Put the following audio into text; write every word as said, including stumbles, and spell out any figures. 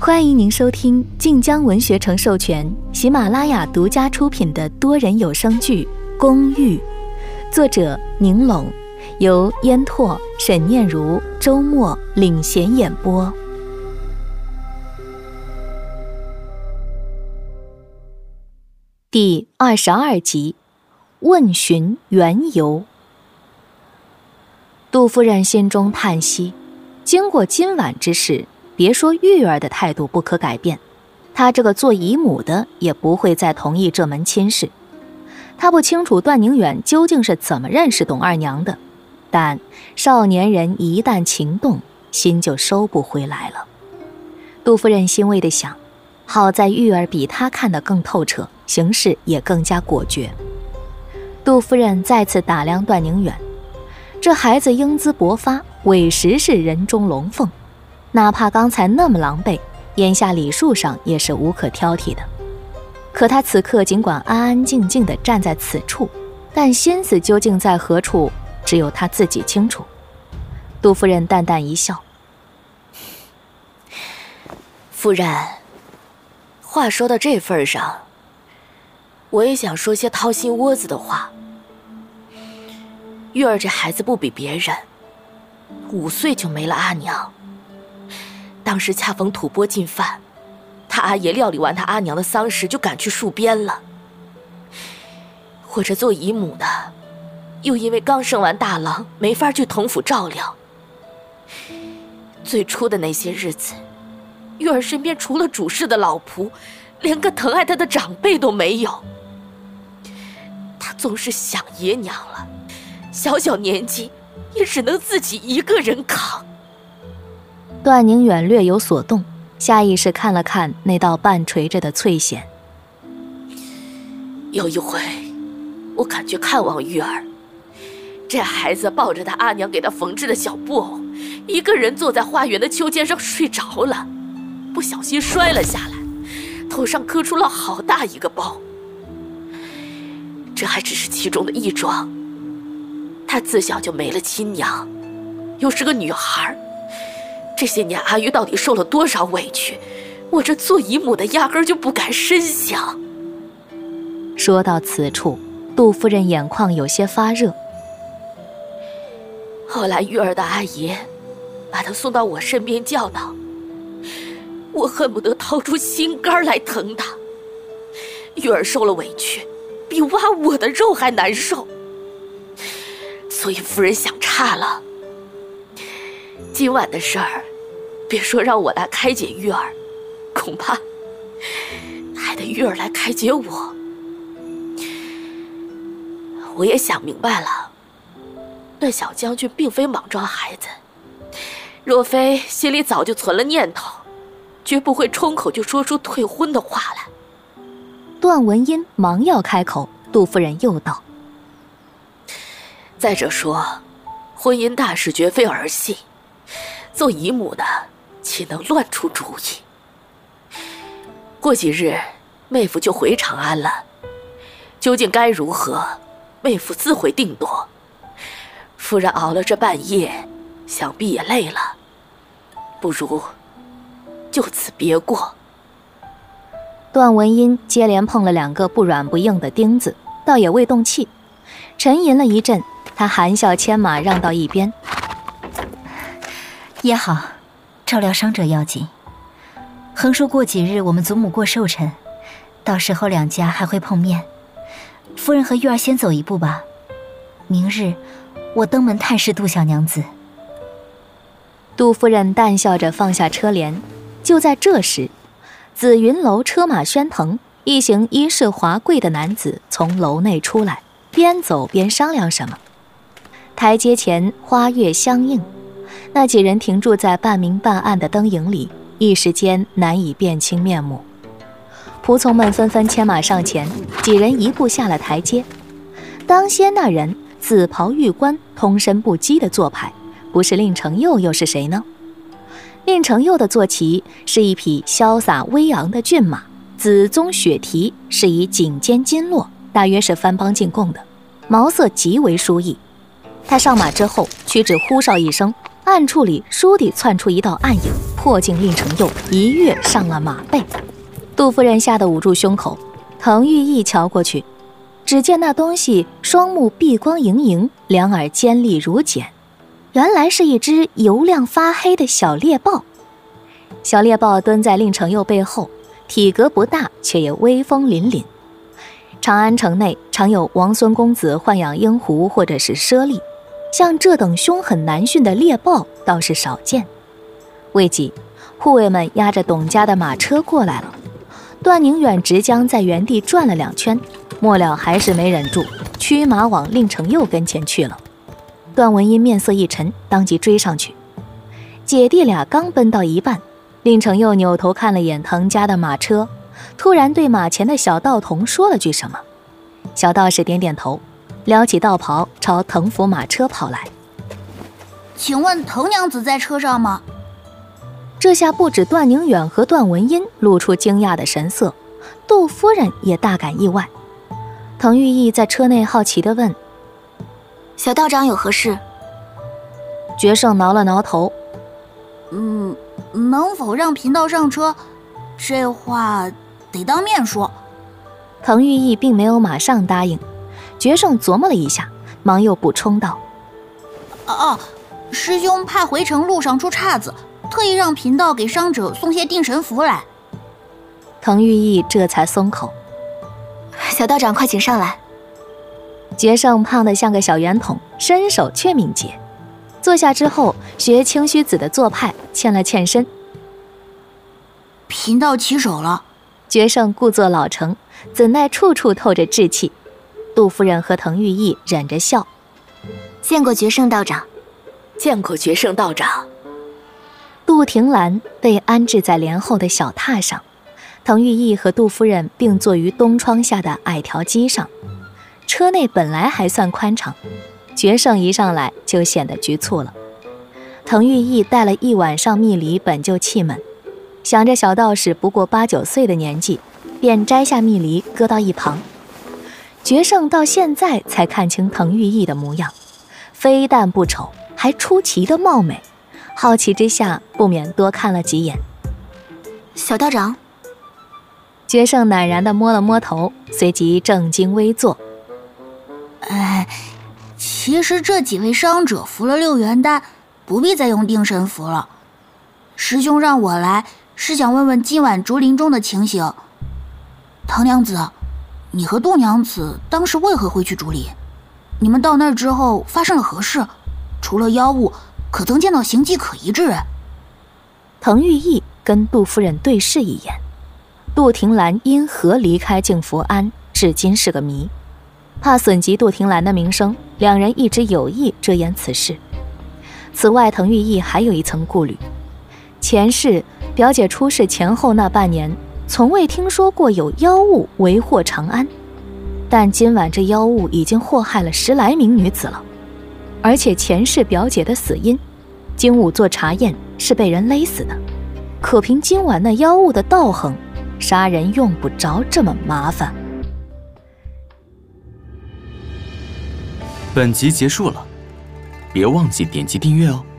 欢迎您收听晋江文学城授权、喜马拉雅独家出品的多人有声剧《公寓》，作者宁拢，由烟拓、沈念如、周末领衔演播。第二十二集，问询缘由。杜夫人心中叹息，经过今晚之事，别说玉儿的态度不可改变，她这个做姨母的也不会再同意这门亲事。她不清楚段宁远究竟是怎么认识董二娘的，但少年人一旦情动，心就收不回来了。杜夫人欣慰地想，好在玉儿比她看得更透彻，行事也更加果决。杜夫人再次打量段宁远，这孩子英姿勃发，委实是人中龙凤，哪怕刚才那么狼狈，眼下礼数上也是无可挑剔的。可他此刻尽管安安静静地站在此处，但心思究竟在何处，只有他自己清楚。杜夫人淡淡一笑， 夫人，话说到这份上，我也想说些掏心窝子的话。玉儿这孩子不比别人，五岁就没了阿娘，当时恰逢吐蕃进犯，他阿爷料理完他阿娘的丧事就赶去戍边了。或者做姨母的，又因为刚生完大郎，没法去同府照料。最初的那些日子，玉儿身边除了主事的老仆，连个疼爱她的长辈都没有。她总是想爷娘了，小小年纪也只能自己一个人扛。 段宁远略有所动，下意识看了看那道半垂着的翠藓。 有一回，我感觉看望玉儿，这孩子抱着他阿娘给他缝制的小布偶，一个人坐在花园的秋千上睡着了，不小心摔了下来，头上磕出了好大一个包。这还只是其中的一桩，她自小就没了亲娘，又是个女孩，这些年阿玉到底受了多少委屈，我这做姨母的压根儿就不敢深想。 说到此处，杜夫人眼眶有些发热。 后来玉儿的阿爷把她送到我身边教导，我恨不得掏出心肝来疼她。玉儿受了委屈，比挖我的肉还难受。所以夫人想差了，今晚的事儿，别说让我来开解玉儿，恐怕还得玉儿来开解我。我也想明白了，段小将军并非莽撞孩子，若非心里早就存了念头，绝不会冲口就说出退婚的话来。 段文音忙要开口，杜夫人又道： 再者说，婚姻大事绝非儿戏，做姨母的岂能乱出主意？过几日妹夫就回长安了，究竟该如何，妹夫自会定夺。夫人熬了这半夜，想必也累了，不如就此别过。 段文音接连碰了两个不软不硬的钉子，倒也未动气，沉吟了一阵，他含笑牵马让到一边。 也好，照料伤者要紧。横竖过几日我们祖母过寿辰，到时候两家还会碰面。夫人和玉儿先走一步吧，明日我登门探视杜小娘子。 杜夫人淡笑着放下车帘。就在这时，紫云楼车马喧腾，一行衣饰华贵的男子从楼内出来，边走边商量什么。台阶前花月相映，那几人停驻在半明半暗的灯影里，一时间难以辨清面目。仆从们纷纷牵马上前，几人一步下了台阶。当先那人紫袍玉冠，通身不羁的做派，不是令承佑又是谁呢？令承佑的坐骑是一匹潇洒威昂的骏马，紫棕雪蹄，是以颈尖金络，大约是番邦进贡的，毛色极为殊异。他上马之后，屈指呼哨一声，暗处里倏地窜出一道暗影， 迫近令程佑，一跃上了马背。杜夫人吓得捂住胸口，滕玉义瞧过去，只见那东西双目碧光莹莹，两耳尖利如剪，原来是一只油亮发黑的小猎豹。小猎豹蹲在令程佑背后，体格不大，却也威风凛凛。长安城内常有王孙公子豢养鹰狐或者是猞猁，像这等凶狠难驯的猎豹倒是少见。未几，护卫们押着董家的马车过来了。段宁远直将在原地转了两圈，末了还是没忍住，驱马往令程佑跟前去了。段文音面色一沉，当即追上去。姐弟俩刚奔到一半，令程佑扭头看了眼滕家的马车，突然对马前的小道童说了句什么。小道士点点头，撩起道袍朝滕府马车跑来。 请问滕娘子在车上吗？ 这下不止段宁远和段文音露出惊讶的神色，杜夫人也大感意外。滕玉义在车内好奇地问： 小道长有何事？ 决胜挠了挠头， 嗯，能否让贫道上车？这话得当面说。 滕玉义并没有马上答应，决胜琢磨了一下，忙又补充道： 哦、啊、师兄怕回城路上出岔子，特意让贫道给伤者送些定神符来。 滕玉义这才松口。 小道长快请上来。 决胜胖得像个小圆筒，身手却敏捷。坐下之后，学清虚子的做派，欠了欠身。 贫道起手了。 决胜故作老成，怎奈处处透着稚气。杜夫人和滕玉义忍着笑。 见过决胜道长。 见过决胜道长。 杜婷兰被安置在帘后的小榻上，滕玉义和杜夫人并坐于东窗下的矮条机上。车内本来还算宽敞，决胜一上来就显得局促了。滕玉义带了一晚上蜜梨本就气闷，想着小道士不过八九岁的年纪，便摘下蜜梨搁到一旁。决胜到现在才看清滕玉义的模样，非但不丑，还出奇的貌美，好奇之下不免多看了几眼。 小道长。 决胜赧然地摸了摸头，随即正襟危坐。 哎，其实这几位伤者服了六元丹，不必再用定神符了。师兄让我来，是想问问今晚竹林中的情形。滕娘子，你和杜娘子当时为何会去竹林？你们到那儿之后发生了何事？除了妖物，可曾见到形迹可疑之人？ 滕玉义跟杜夫人对视一眼。杜婷兰因何离开静福庵，至今是个谜。怕损及杜婷兰的名声，两人一直有意遮掩此事。此外，滕玉义还有一层顾虑：前世表姐出事前后那半年，从未听说过有妖物为祸长安，但今晚这妖物已经祸害了十来名女子了。而且前世表姐的死因，经武做查验是被人勒死的，可凭今晚那妖物的道行，杀人用不着这么麻烦。 本集结束了，别忘记点击订阅哦。